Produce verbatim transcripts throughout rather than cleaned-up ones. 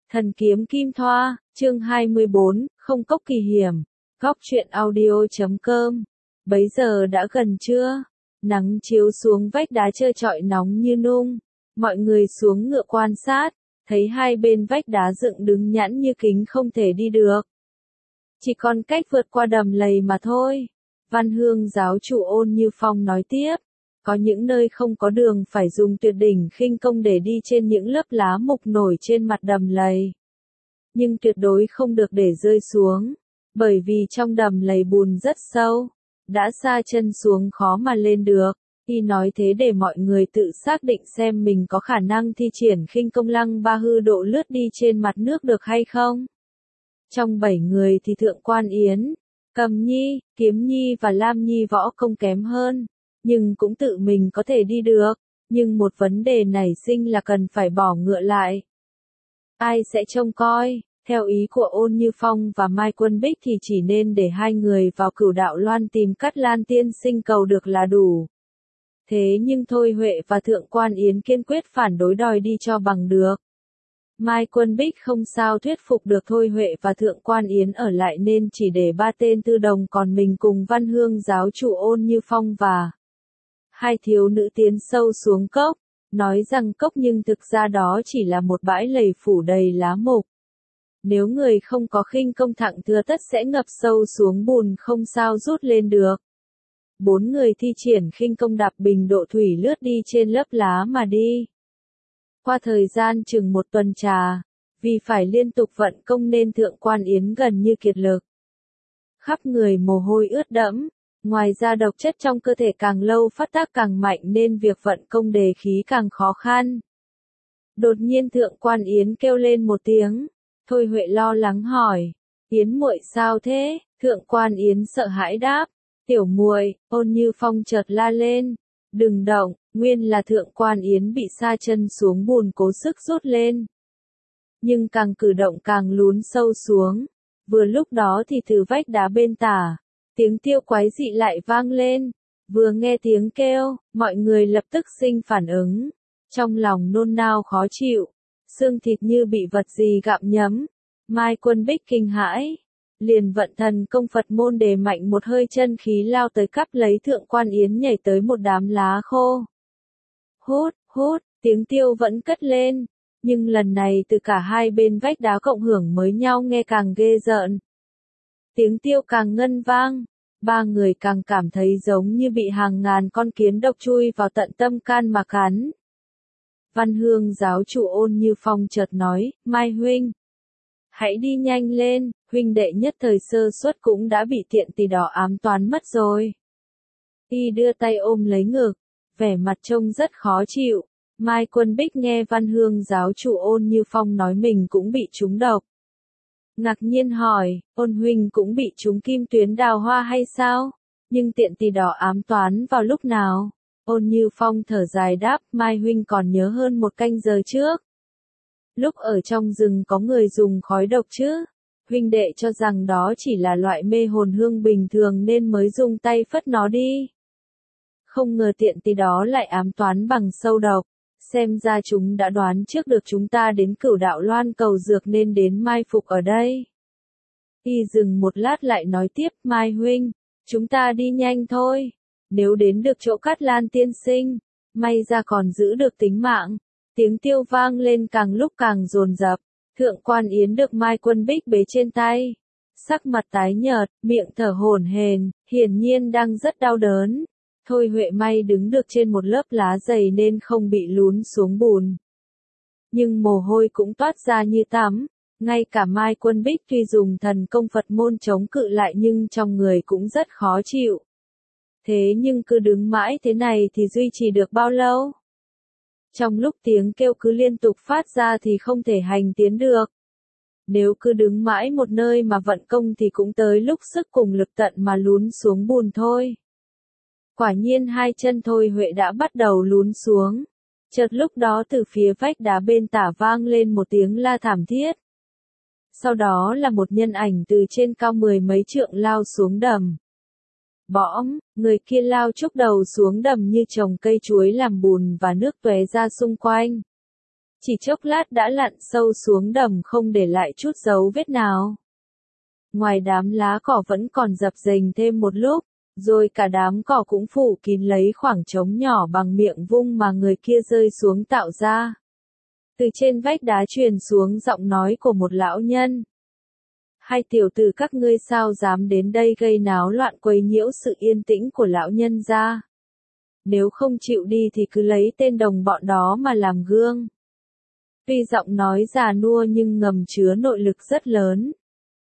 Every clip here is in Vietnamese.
Thần kiếm kim thoa, chương hai mươi bốn, không cốc kỳ hiểm. Góc truyện audio chấm com. Bấy giờ đã gần trưa, nắng chiếu xuống vách đá trơ trọi nóng như nung. Mọi người xuống ngựa quan sát, thấy hai bên vách đá dựng đứng nhẵn như kính không thể đi được. Chỉ còn cách vượt qua đầm lầy mà thôi. Văn Hương giáo chủ Ôn Như Phong nói tiếp. Có những nơi không có đường phải dùng tuyệt đỉnh khinh công để đi trên những lớp lá mục nổi trên mặt đầm lầy. Nhưng tuyệt đối không được để rơi xuống, bởi vì trong đầm lầy bùn rất sâu, đã sa chân xuống khó mà lên được. Y nói thế để mọi người tự xác định xem mình có khả năng thi triển khinh công lăng ba hư độ lướt đi trên mặt nước được hay không. Trong bảy người thì Thượng Quan Yến, Cầm Nhi, Kiếm Nhi và Lam Nhi võ công kém hơn, nhưng cũng tự mình có thể đi được. Nhưng một vấn đề nảy sinh là cần phải bỏ ngựa lại. Ai sẽ trông coi? Theo ý của Ôn Như Phong và Mai Quân Bích thì chỉ nên để hai người vào Cửu Đạo Loan tìm Cát Lan tiên sinh cầu được là đủ. Thế nhưng Thôi Huệ và Thượng Quan Yến kiên quyết phản đối đòi đi cho bằng được. Mai Quân Bích không sao thuyết phục được Thôi Huệ và Thượng Quan Yến ở lại nên chỉ để ba tên tư đồng còn mình cùng Văn Hương giáo chủ Ôn Như Phong và hai thiếu nữ tiến sâu xuống cốc, nói rằng cốc nhưng thực ra đó chỉ là một bãi lầy phủ đầy lá mục. Nếu người không có khinh công thặng thưa tất sẽ ngập sâu xuống bùn không sao rút lên được. Bốn người thi triển khinh công đạp bình độ thủy lướt đi trên lớp lá mà đi. Qua thời gian chừng một tuần trà, vì phải liên tục vận công nên Thượng Quan Yến gần như kiệt lực. Khắp người mồ hôi ướt đẫm, ngoài ra độc chất trong cơ thể càng lâu phát tác càng mạnh nên việc vận công đề khí càng khó khăn. Đột nhiên Thượng Quan Yến kêu lên một tiếng. Thôi Huệ lo lắng hỏi, Yến muội sao thế? Thượng Quan Yến sợ hãi đáp, tiểu muội. Ôn Như Phong chợt la lên, đừng động. Nguyên là Thượng Quan Yến bị sa chân xuống bùn cố sức rút lên, nhưng càng cử động càng lún sâu xuống. Vừa lúc đó thì từ vách đá bên tả, tiếng kêu quái dị lại vang lên. Vừa nghe tiếng kêu, mọi người lập tức sinh phản ứng, trong lòng nôn nao khó chịu. Xương thịt như bị vật gì gặm nhấm. Mai Quân Bích kinh hãi, liền vận thần công Phật môn đề mạnh một hơi chân khí lao tới cắp lấy Thượng Quan Yến nhảy tới một đám lá khô. Hút, hút, tiếng tiêu vẫn cất lên, nhưng lần này từ cả hai bên vách đá cộng hưởng mới nhau nghe càng ghê rợn. Tiếng tiêu càng ngân vang, ba người càng cảm thấy giống như bị hàng ngàn con kiến độc chui vào tận tâm can mà cắn. Văn Hương giáo chủ Ôn Như Phong chợt nói, Mai huynh, hãy đi nhanh lên, huynh đệ nhất thời sơ suất cũng đã bị tiện tỳ đỏ ám toán mất rồi. Y đưa tay ôm lấy ngực, vẻ mặt trông rất khó chịu. Mai Quân Bích nghe Văn Hương giáo chủ Ôn Như Phong nói mình cũng bị trúng độc. Ngạc nhiên hỏi, Ôn huynh cũng bị trúng kim tuyến đào hoa hay sao? Nhưng tiện tỳ đỏ ám toán vào lúc nào? Ôn Như Phong thở dài đáp, Mai huynh còn nhớ hơn một canh giờ trước. Lúc ở trong rừng có người dùng khói độc chứ? Huynh đệ cho rằng đó chỉ là loại mê hồn hương bình thường nên mới dùng tay phất nó đi. Không ngờ tiện tỳ đó lại ám toán bằng sâu độc. Xem ra chúng đã đoán trước được chúng ta đến Cửu Đạo Loan cầu dược nên đến mai phục ở đây. Y dừng một lát lại nói tiếp, Mai huynh, chúng ta đi nhanh thôi. Nếu đến được chỗ Cát Lan tiên sinh, may ra còn giữ được tính mạng. Tiếng tiêu vang lên càng lúc càng dồn dập. Thượng Quan Yến được Mai Quân Bích bế trên tay, sắc mặt tái nhợt, miệng thở hổn hển, hiển nhiên đang rất đau đớn. Thôi Huệ may đứng được trên một lớp lá dày nên không bị lún xuống bùn. Nhưng mồ hôi cũng toát ra như tắm. Ngay cả Mai Quân Bích tuy dùng thần công Phật môn chống cự lại nhưng trong người cũng rất khó chịu. Thế nhưng cứ đứng mãi thế này thì duy trì được bao lâu? Trong lúc tiếng kêu cứ liên tục phát ra thì không thể hành tiến được. Nếu cứ đứng mãi một nơi mà vận công thì cũng tới lúc sức cùng lực tận mà lún xuống bùn thôi. Quả nhiên hai chân Thôi Huệ đã bắt đầu lún xuống. Chợt lúc đó từ phía vách đá bên tả vang lên một tiếng la thảm thiết. Sau đó là một nhân ảnh từ trên cao mười mấy trượng lao xuống đầm. Bõm, người kia lao chốc đầu xuống đầm như trồng cây chuối làm bùn và nước tóe ra xung quanh. chỉ chốc lát đã lặn sâu xuống đầm không để lại chút dấu vết nào. Ngoài đám lá cỏ vẫn còn dập dềnh thêm một lúc, rồi cả đám cỏ cũng phủ kín lấy khoảng trống nhỏ bằng miệng vung mà người kia rơi xuống tạo ra. Từ trên vách đá truyền xuống giọng nói của một lão nhân. Hai tiểu tử các ngươi sao dám đến đây gây náo loạn quấy nhiễu sự yên tĩnh của lão nhân gia. Nếu không chịu đi thì cứ lấy tên đồng bọn đó mà làm gương. Tuy giọng nói già nua nhưng ngầm chứa nội lực rất lớn.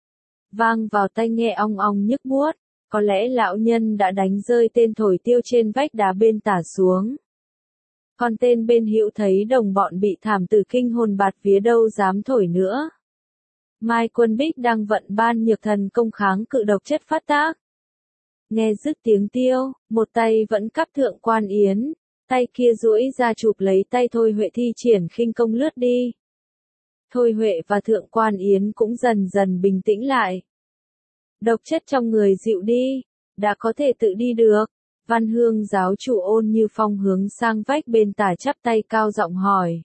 Vang vào tai nghe ong ong nhức buốt, có lẽ lão nhân đã đánh rơi tên thổi tiêu trên vách đá bên tả xuống. Còn tên bên hữu thấy đồng bọn bị thảm tử kinh hồn bạt vía đâu dám thổi nữa. Mai Quân Bích đang vận ban nhược thần công kháng cự độc chất phát tác. Nghe dứt tiếng tiêu, một tay vẫn cắp thượng quan yến, tay kia duỗi ra chụp lấy tay Thôi Huệ thi triển khinh công lướt đi. Thôi Huệ và thượng quan yến cũng dần dần bình tĩnh lại. Độc chất trong người dịu đi, đã có thể tự đi được. Văn Hương giáo chủ Ôn Như Phong hướng sang vách bên tả chắp tay cao giọng hỏi.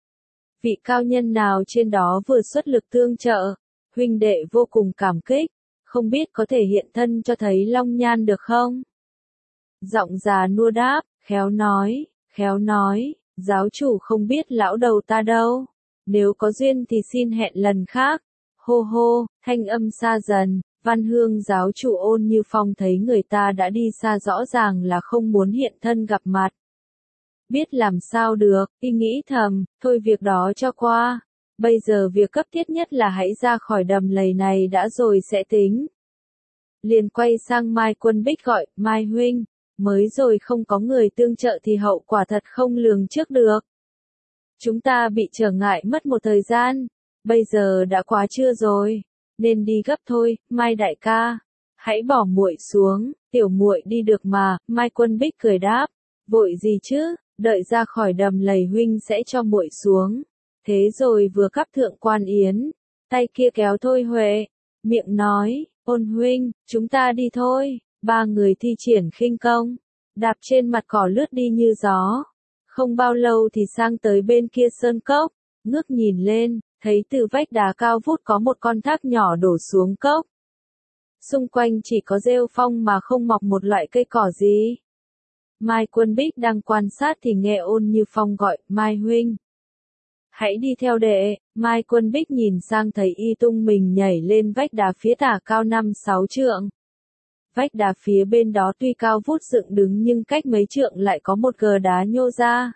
Vị cao nhân nào trên đó vừa xuất lực tương trợ, huynh đệ vô cùng cảm kích, không biết có thể hiện thân cho thấy long nhan được không? Giọng già nua đáp, khéo nói, khéo nói, giáo chủ không biết lão đầu ta đâu, nếu có duyên thì xin hẹn lần khác. Hô hô, thanh âm xa dần, Văn Hương giáo chủ Ôn Như Phong thấy người ta đã đi xa rõ ràng là không muốn hiện thân gặp mặt. Biết làm sao được, y nghĩ thầm, thôi việc đó cho qua. Bây giờ việc cấp thiết nhất là hãy ra khỏi đầm lầy này đã rồi sẽ tính. Liền quay sang Mai Quân Bích gọi, Mai huynh, mới rồi không có người tương trợ thì hậu quả thật không lường trước được. Chúng ta bị trở ngại mất một thời gian, bây giờ đã quá trưa rồi, nên đi gấp thôi, Mai đại ca. Hãy bỏ muội xuống, tiểu muội đi được mà, Mai Quân Bích cười đáp, vội gì chứ, đợi ra khỏi đầm lầy huynh sẽ cho muội xuống. Thế rồi vừa cắp thượng quan yến, tay kia kéo Thôi Huệ, miệng nói, Ôn huynh, chúng ta đi thôi. Ba người thi triển khinh công, đạp trên mặt cỏ lướt đi như gió. Không bao lâu thì sang tới bên kia sơn cốc, ngước nhìn lên, thấy từ vách đá cao vút có một con thác nhỏ đổ xuống cốc. Xung quanh chỉ có rêu phong mà không mọc một loại cây cỏ gì. Mai Quân Bích đang quan sát thì nghe Ôn Như Phong gọi, Mai huynh. Hãy đi theo đệ. Mai Quân Bích nhìn sang thấy y tung mình nhảy lên vách đá phía tả cao năm sáu trượng. Vách đá phía bên đó tuy cao vút dựng đứng nhưng cách mấy trượng lại có một gờ đá nhô ra.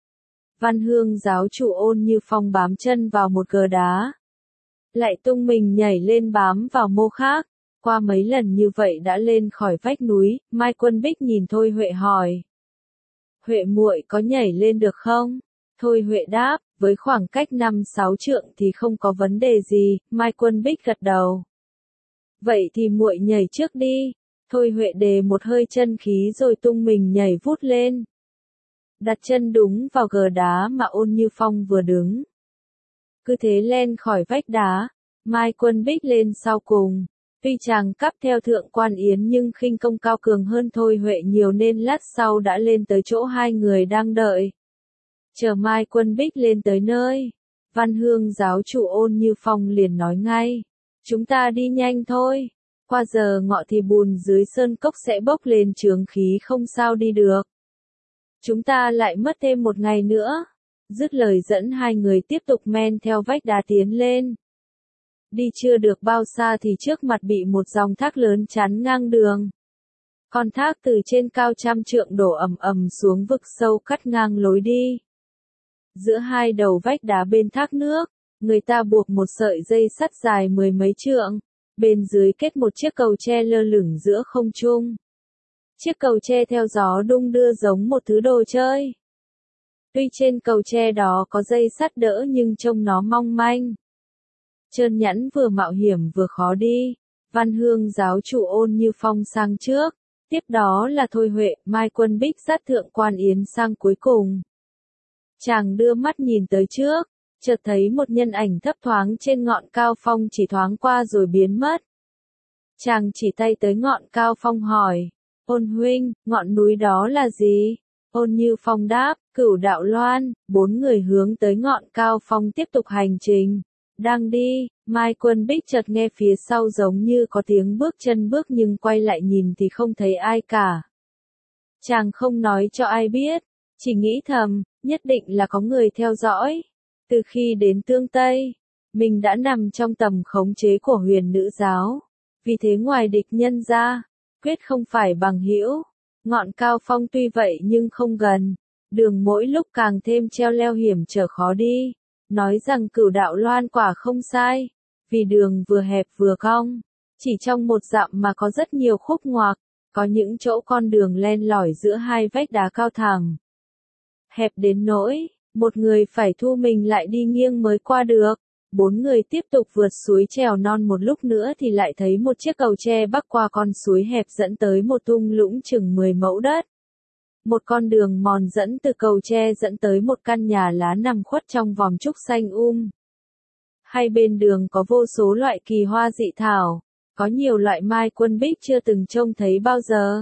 Văn Hương giáo chủ Ôn Như Phong bám chân vào một gờ đá. Lại tung mình nhảy lên bám vào mô khác. Qua mấy lần như vậy đã lên khỏi vách núi, Mai Quân Bích nhìn Thôi Huệ hỏi. Huệ muội có nhảy lên được không? Thôi Huệ đáp, với khoảng cách năm sáu trượng thì không có vấn đề gì, Mai Quân Bích gật đầu. Vậy thì muội nhảy trước đi. Thôi Huệ đề một hơi chân khí rồi tung mình nhảy vút lên. Đặt chân đúng vào gờ đá mà Ôn Như Phong vừa đứng. Cứ thế lên khỏi vách đá, Mai Quân Bích lên sau cùng. Tuy chàng cắp theo thượng quan yến nhưng khinh công cao cường hơn Thôi Huệ nhiều nên lát sau đã lên tới chỗ hai người đang đợi. Chờ Mai Quân Bích lên tới nơi, Văn Hương giáo chủ Ôn Như Phong liền nói ngay. Chúng ta đi nhanh thôi. Qua giờ ngọ thì bùn dưới sơn cốc sẽ bốc lên chướng khí không sao đi được. Chúng ta lại mất thêm một ngày nữa. Dứt lời dẫn hai người tiếp tục men theo vách đá tiến lên. Đi chưa được bao xa thì trước mặt bị một dòng thác lớn chắn ngang đường. Con thác từ trên cao trăm trượng đổ ầm ầm xuống vực sâu cắt ngang lối đi. Giữa hai đầu vách đá bên thác nước, người ta buộc một sợi dây sắt dài mười mấy trượng. Bên dưới kết một chiếc cầu tre lơ lửng giữa không trung. Chiếc cầu tre theo gió đung đưa giống một thứ đồ chơi. Tuy trên cầu tre đó có dây sắt đỡ nhưng trông nó mong manh. Trơn nhẵn vừa mạo hiểm vừa khó đi. Văn Hương giáo chủ Ôn Như Phong sang trước. Tiếp đó là Thôi Huệ, Mai Quân Bích dắt thượng quan yến sang cuối cùng. Chàng đưa mắt nhìn tới trước. Chợt thấy một nhân ảnh thấp thoáng trên ngọn cao phong chỉ thoáng qua rồi biến mất. Chàng chỉ tay tới ngọn cao phong hỏi, Ôn huynh, ngọn núi đó là gì? Ôn Như Phong đáp, Cửu Đạo Loan, bốn người hướng tới ngọn cao phong tiếp tục hành trình. Đang đi, Mai Quân Bích chợt nghe phía sau giống như có tiếng bước chân bước nhưng quay lại nhìn thì không thấy ai cả. Chàng không nói cho ai biết, chỉ nghĩ thầm, nhất định là có người theo dõi. Từ khi đến Tương Tây, mình đã nằm trong tầm khống chế của Huyền Nữ giáo. Vì thế ngoài địch nhân ra, quyết không phải bằng hữu. Ngọn cao phong tuy vậy nhưng không gần, đường mỗi lúc càng thêm treo leo hiểm trở khó đi. Nói rằng Cửu Đạo Loan quả không sai, vì đường vừa hẹp vừa cong, chỉ trong một dặm mà có rất nhiều khúc ngoạc, có những chỗ con đường len lỏi giữa hai vách đá cao thẳng. Hẹp đến nỗi, một người phải thu mình lại đi nghiêng mới qua được. Bốn người tiếp tục vượt suối trèo non một lúc nữa thì lại thấy một chiếc cầu tre bắc qua con suối hẹp dẫn tới một thung lũng chừng mười mẫu đất. Một con đường mòn dẫn từ cầu tre dẫn tới một căn nhà lá nằm khuất trong vòng trúc xanh um. Hai bên đường có vô số loại kỳ hoa dị thảo, có nhiều loại Mai Quân Bích chưa từng trông thấy bao giờ.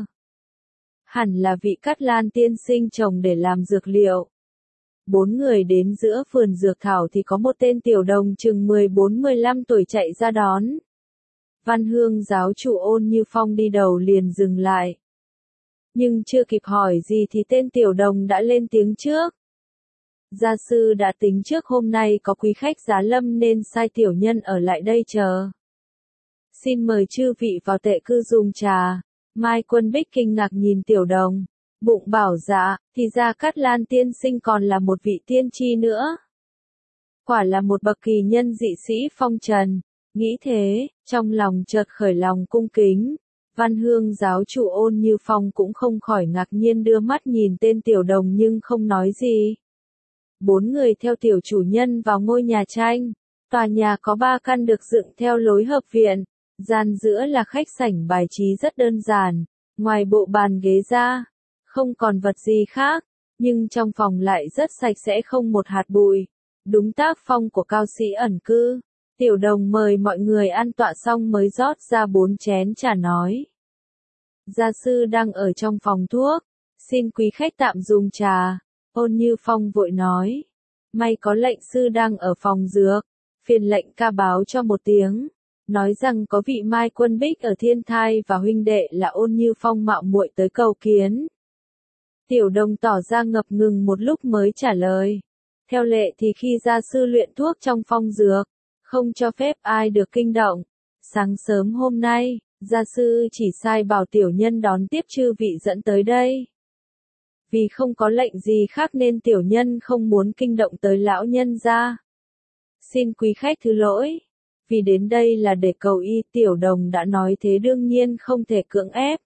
Hẳn là vị Cát Lan tiên sinh trồng để làm dược liệu. Bốn người đến giữa vườn dược thảo thì có một tên tiểu đồng chừng mười bốn mười lăm tuổi chạy ra đón. Văn Hương giáo chủ Ôn Như Phong đi đầu liền dừng lại. Nhưng chưa kịp hỏi gì thì tên tiểu đồng đã lên tiếng trước. Gia sư đã tính trước hôm nay có quý khách giá lâm nên sai tiểu nhân ở lại đây chờ. Xin mời chư vị vào tệ cư dùng trà. Mai Quân Bích kinh ngạc nhìn tiểu đồng, bụng bảo dạ, thì ra Cát Lan tiên sinh còn là một vị tiên tri nữa. Quả là một bậc kỳ nhân dị sĩ phong trần, nghĩ thế, trong lòng chợt khởi lòng cung kính. Văn Hương giáo chủ Ôn Như Phong cũng không khỏi ngạc nhiên đưa mắt nhìn tên tiểu đồng nhưng không nói gì. Bốn người theo tiểu chủ nhân vào ngôi nhà tranh. Tòa nhà có ba căn được dựng theo lối hợp viện. Gian giữa là khách sảnh bài trí rất đơn giản. Ngoài bộ bàn ghế ra, không còn vật gì khác. Nhưng trong phòng lại rất sạch sẽ không một hạt bụi. Đúng tác phong của cao sĩ ẩn cư. Tiểu đồng mời mọi người ăn tọa xong mới rót ra bốn chén trà nói. Gia sư đang ở trong phòng thuốc. Xin quý khách tạm dùng trà. Ôn Như Phong vội nói. May có lệnh sư đang ở phòng dược. Phiền lệnh ca báo cho một tiếng. Nói rằng có vị Mai Quân Bích ở Thiên Thai và huynh đệ là Ôn Như Phong mạo muội tới cầu kiến. Tiểu đồng tỏ ra ngập ngừng một lúc mới trả lời. Theo lệ thì khi gia sư luyện thuốc trong phong dược, không cho phép ai được kinh động. Sáng sớm hôm nay, gia sư chỉ sai bảo tiểu nhân đón tiếp chư vị dẫn tới đây. Vì không có lệnh gì khác nên tiểu nhân không muốn kinh động tới lão nhân gia. Xin quý khách thứ lỗi. Vì đến đây là để cầu y, tiểu đồng đã nói thế đương nhiên không thể cưỡng ép.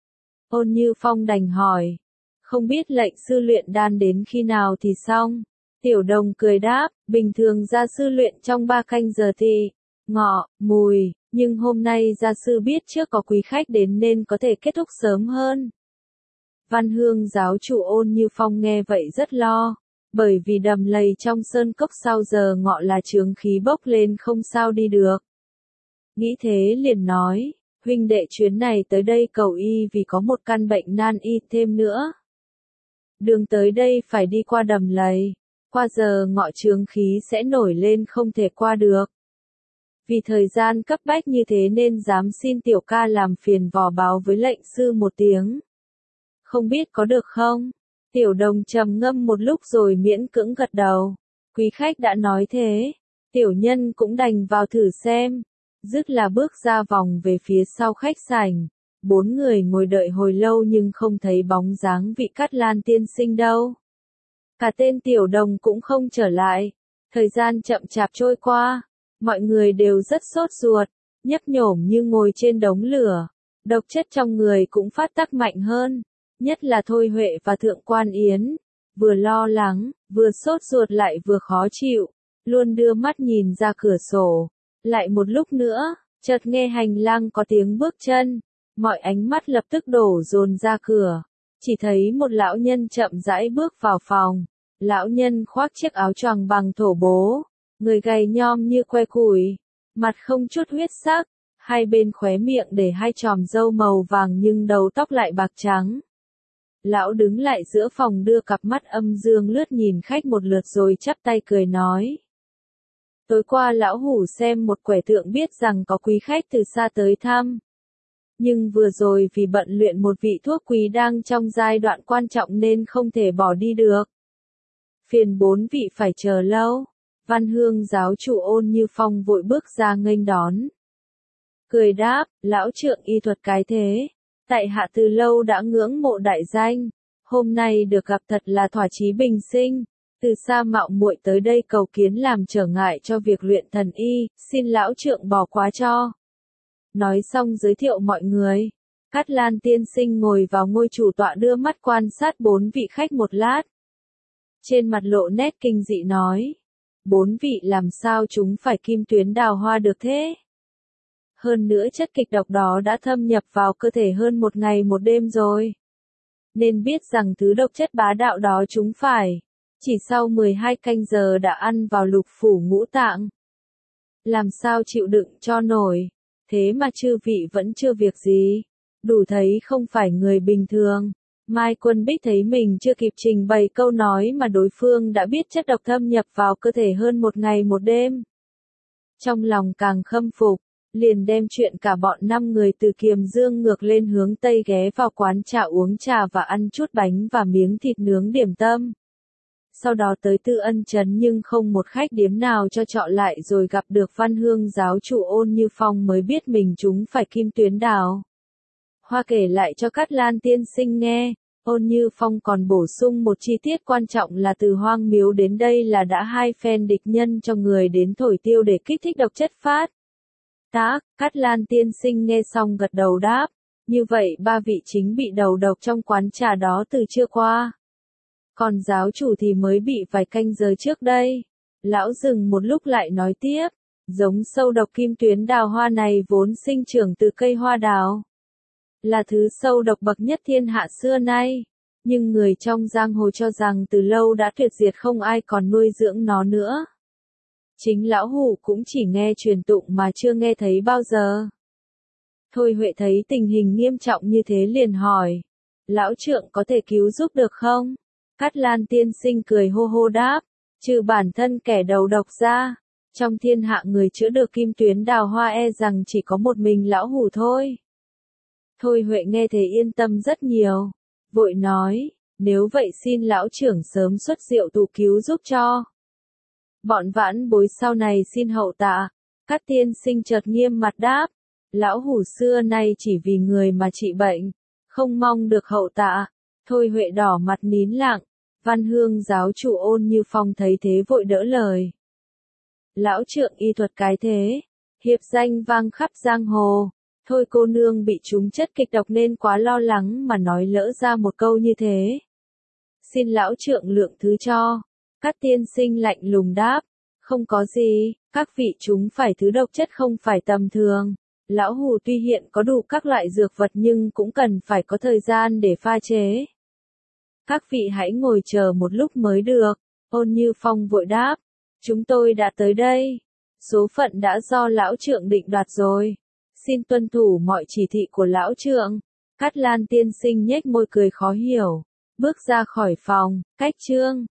Ôn Như Phong đành hỏi. Không biết lệnh sư luyện đan đến khi nào thì xong. Tiểu đồng cười đáp, bình thường gia sư luyện trong ba canh giờ thì, ngọ, mùi, nhưng hôm nay gia sư biết trước có quý khách đến nên có thể kết thúc sớm hơn. Văn Hương giáo chủ Ôn Như Phong nghe vậy rất lo, bởi vì đầm lầy trong sơn cốc sau giờ ngọ là chướng khí bốc lên không sao đi được. Nghĩ thế liền nói, huynh đệ chuyến này tới đây cầu y vì có một căn bệnh nan y thêm nữa. Đường tới đây phải đi qua đầm lầy. Qua giờ ngọ chướng khí sẽ nổi lên không thể qua được. Vì thời gian cấp bách như thế nên dám xin tiểu ca làm phiền vò báo với lệnh sư một tiếng. Không biết có được không? Tiểu đồng trầm ngâm một lúc rồi miễn cưỡng gật đầu. Quý khách đã nói thế. Tiểu nhân cũng đành vào thử xem. Dứt là bước ra vòng về phía sau khách sảnh. Bốn người ngồi đợi hồi lâu nhưng không thấy bóng dáng vị Cát Lan tiên sinh đâu. Cả tên tiểu đồng cũng không trở lại. Thời gian chậm chạp trôi qua. Mọi người đều rất sốt ruột. Nhấp nhổm như ngồi trên đống lửa. Độc chất trong người cũng phát tác mạnh hơn. Nhất là Thôi Huệ và Thượng Quan Yến. Vừa lo lắng, vừa sốt ruột lại vừa khó chịu. Luôn đưa mắt nhìn ra cửa sổ. Lại một lúc nữa, chợt nghe hành lang có tiếng bước chân. Mọi ánh mắt lập tức đổ dồn ra cửa. Chỉ thấy một lão nhân chậm rãi bước vào phòng. Lão nhân khoác chiếc áo choàng bằng thổ bố. Người gầy nhom như que củi. Mặt không chút huyết sắc. Hai bên khóe miệng để hai chòm râu màu vàng nhưng đầu tóc lại bạc trắng. Lão đứng lại giữa phòng đưa cặp mắt âm dương lướt nhìn khách một lượt rồi chắp tay cười nói. Tối qua lão hủ xem một quẻ tượng biết rằng có quý khách từ xa tới thăm. Nhưng vừa rồi vì bận luyện một vị thuốc quý đang trong giai đoạn quan trọng nên không thể bỏ đi được. Phiền bốn vị phải chờ lâu. Văn Hương giáo chủ Ôn Như Phong vội bước ra nghênh đón. Cười đáp, lão trượng y thuật cái thế. Tại hạ từ lâu đã ngưỡng mộ đại danh. Hôm nay được gặp thật là thỏa chí bình sinh. Từ xa mạo muội tới đây cầu kiến làm trở ngại cho việc luyện thần y, xin lão trượng bỏ qua cho. Nói xong giới thiệu mọi người. Cát Lan tiên sinh ngồi vào ngôi chủ tọa đưa mắt quan sát bốn vị khách một lát. Trên mặt lộ nét kinh dị nói. Bốn vị làm sao chúng phải kim tuyến đào hoa được thế? Hơn nữa chất kịch độc đó đã thâm nhập vào cơ thể hơn một ngày một đêm rồi. Nên biết rằng thứ độc chất bá đạo đó chúng phải. Chỉ sau mười hai canh giờ đã ăn vào lục phủ ngũ tạng. Làm sao chịu đựng cho nổi. Thế mà chư vị vẫn chưa việc gì. Đủ thấy không phải người bình thường. Mai Quân Bích thấy mình chưa kịp trình bày câu nói mà đối phương đã biết chất độc thâm nhập vào cơ thể hơn một ngày một đêm. Trong lòng càng khâm phục, liền đem chuyện cả bọn năm người từ Kiềm Dương ngược lên hướng Tây ghé vào quán trà uống trà và ăn chút bánh và miếng thịt nướng điểm tâm. Sau đó tới Tư Ân Trấn nhưng không một khách điếm nào cho chọn lại rồi gặp được Văn Hương giáo chủ Ôn Như Phong mới biết mình chúng phải kim tuyến đào hoa kể lại cho Cát Lan tiên sinh nghe. Ôn Như Phong còn bổ sung một chi tiết quan trọng là từ Hoang Miếu đến đây là đã hai phen địch nhân cho người đến thổi tiêu để kích thích độc chất phát. Tác, Cát Lan tiên sinh nghe xong gật đầu đáp. Như vậy ba vị chính bị đầu độc trong quán trà đó từ trưa qua. Còn giáo chủ thì mới bị vài canh giờ trước đây. Lão dừng một lúc lại nói tiếp. Giống sâu độc kim tuyến đào hoa này vốn sinh trưởng từ cây hoa đào. Là thứ sâu độc bậc nhất thiên hạ xưa nay. Nhưng người trong giang hồ cho rằng từ lâu đã tuyệt diệt không ai còn nuôi dưỡng nó nữa. Chính lão hủ cũng chỉ nghe truyền tụng mà chưa nghe thấy bao giờ. Thôi Huệ thấy tình hình nghiêm trọng như thế liền hỏi. Lão trượng có thể cứu giúp được không? Cát Lan tiên sinh cười hô hô đáp. Trừ bản thân kẻ đầu độc ra. Trong thiên hạ người chữa được kim tuyến đào hoa e rằng chỉ có một mình lão hủ thôi. Thôi Huệ nghe thế yên tâm rất nhiều. Vội nói, nếu vậy xin lão trưởng sớm xuất diệu tụ cứu giúp cho. Bọn vãn bối sau này xin hậu tạ. Cát tiên sinh chợt nghiêm mặt đáp. Lão hủ xưa nay chỉ vì người mà trị bệnh. Không mong được hậu tạ. Thôi Huệ đỏ mặt nín lặng. Văn Hương giáo chủ Ôn Như Phong thấy thế vội đỡ lời. Lão trượng y thuật cái thế. Hiệp danh vang khắp giang hồ. Thôi cô nương bị trúng chất kịch độc nên quá lo lắng mà nói lỡ ra một câu như thế. Xin lão trượng lượng thứ cho. Cát tiên sinh lạnh lùng đáp. Không có gì, các vị chúng phải thứ độc chất không phải tầm thường. Lão hủ tuy hiện có đủ các loại dược vật nhưng cũng cần phải có thời gian để pha chế. Các vị hãy ngồi chờ một lúc mới được. Ôn Như Phong vội đáp. Chúng tôi đã tới đây. Số phận đã do lão trượng định đoạt rồi. Xin tuân thủ mọi chỉ thị của lão trượng. Cát Lan tiên sinh nhếch môi cười khó hiểu. Bước ra khỏi phòng, cách chương.